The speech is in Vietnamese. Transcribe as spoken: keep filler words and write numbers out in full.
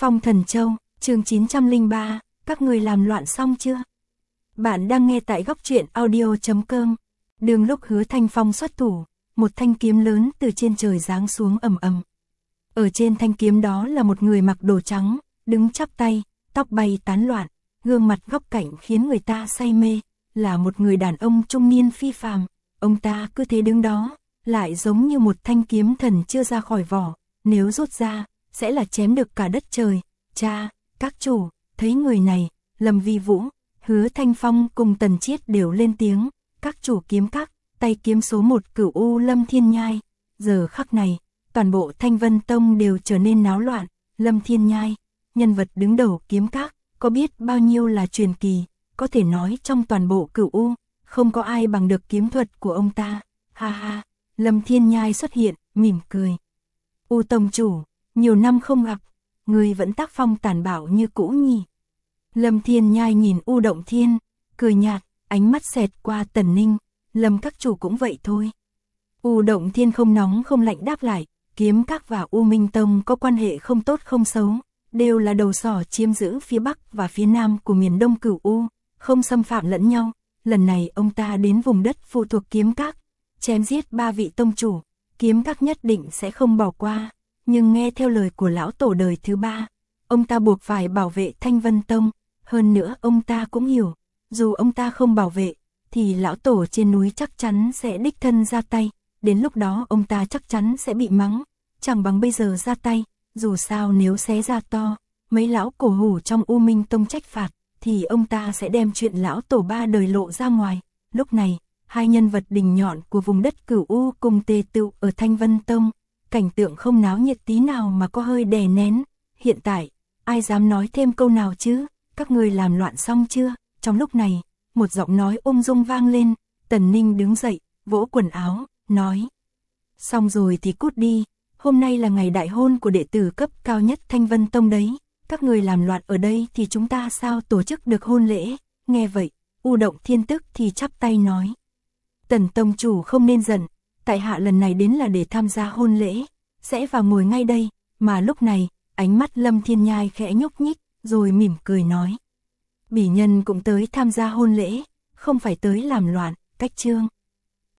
Phong Thần Châu, chương chín trăm lẻ ba, các người làm loạn xong chưa? Bạn đang nghe tại góc truyện audio chấm com. Đường lúc Hứa Thanh Phong xuất thủ, một thanh kiếm lớn từ trên trời giáng xuống ầm ầm. Ở trên thanh kiếm đó là một người mặc đồ trắng, đứng chắp tay, tóc bay tán loạn, gương mặt góc cạnh khiến người ta say mê, là một người đàn ông trung niên phi phàm. Ông ta cứ thế đứng đó, lại giống như một thanh kiếm thần chưa ra khỏi vỏ, nếu rút ra, sẽ là chém được cả đất trời. Cha, các chủ, thấy người này, Lâm Vi Vũ, Hứa Thanh Phong cùng Tần Chiết đều lên tiếng, các chủ kiếm các, tay kiếm số một Cửu U Lâm Thiên Nhai. Giờ khắc này, toàn bộ Thanh Vân Tông đều trở nên náo loạn. Lâm Thiên Nhai, nhân vật đứng đầu kiếm các, có biết bao nhiêu là truyền kỳ, có thể nói trong toàn bộ Cửu U, không có ai bằng được kiếm thuật của ông ta. Ha ha, Lâm Thiên Nhai xuất hiện, mỉm cười. U tông chủ, nhiều năm không gặp, người vẫn tác phong tàn bạo như cũ nhỉ? Lâm Thiên Nhai nhìn U Động Thiên, cười nhạt, ánh mắt xẹt qua Tần Ninh, Lâm các chủ cũng vậy thôi. U Động Thiên không nóng không lạnh đáp lại, kiếm các và U Minh Tông có quan hệ không tốt không xấu, đều là đầu sỏ chiếm giữ phía Bắc và phía Nam của miền Đông Cửu U, không xâm phạm lẫn nhau. Lần này ông ta đến vùng đất phụ thuộc kiếm các, chém giết ba vị tông chủ, kiếm các nhất định sẽ không bỏ qua. Nhưng nghe theo lời của lão tổ đời thứ ba, ông ta buộc phải bảo vệ Thanh Vân Tông. Hơn nữa ông ta cũng hiểu, dù ông ta không bảo vệ, thì lão tổ trên núi chắc chắn sẽ đích thân ra tay. Đến lúc đó ông ta chắc chắn sẽ bị mắng, chẳng bằng bây giờ ra tay. Dù sao nếu xé ra to, mấy lão cổ hủ trong U Minh Tông trách phạt, thì ông ta sẽ đem chuyện lão tổ ba đời lộ ra ngoài. Lúc này, hai nhân vật đỉnh nhọn của vùng đất Cửu U cùng tề tựu ở Thanh Vân Tông, cảnh tượng không náo nhiệt tí nào mà có hơi đè nén. Hiện tại, ai dám nói thêm câu nào chứ? Các người làm loạn xong chưa? Trong lúc này, một giọng nói ung dung vang lên. Tần Ninh đứng dậy, vỗ quần áo, nói: xong rồi thì cút đi, hôm nay là ngày đại hôn của đệ tử cấp cao nhất Thanh Vân Tông đấy. Các người làm loạn ở đây thì chúng ta sao tổ chức được hôn lễ? Nghe vậy, U Động Thiên tức thì chắp tay nói: Tần tông chủ không nên giận, tại hạ lần này đến là để tham gia hôn lễ, sẽ vào ngồi ngay đây. Mà lúc này, ánh mắt Lâm Thiên Nhai khẽ nhúc nhích, rồi mỉm cười nói: bỉ nhân cũng tới tham gia hôn lễ, không phải tới làm loạn. Cách chương